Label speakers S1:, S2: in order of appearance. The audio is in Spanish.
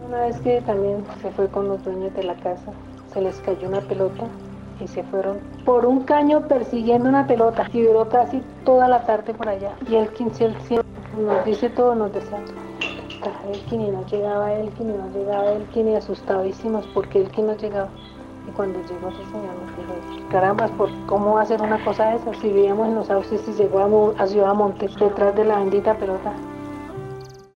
S1: Una vez que también se fue con los dueños de la casa, se les cayó una pelota y se fueron por un caño persiguiendo una pelota y duró casi toda la tarde por allá. Y Elkin nos dice todo, nos decía, está Elkin y no llegaba Elkin y no llegaba Elkin y asustadísimos porque Elkin no llegaba. Y cuando llegó ese señor nos dijo, carambas, ¿cómo va a hacer una cosa de esa? Si vivíamos en los sauces y llegó a Ciudad Montes detrás de la bendita pelota.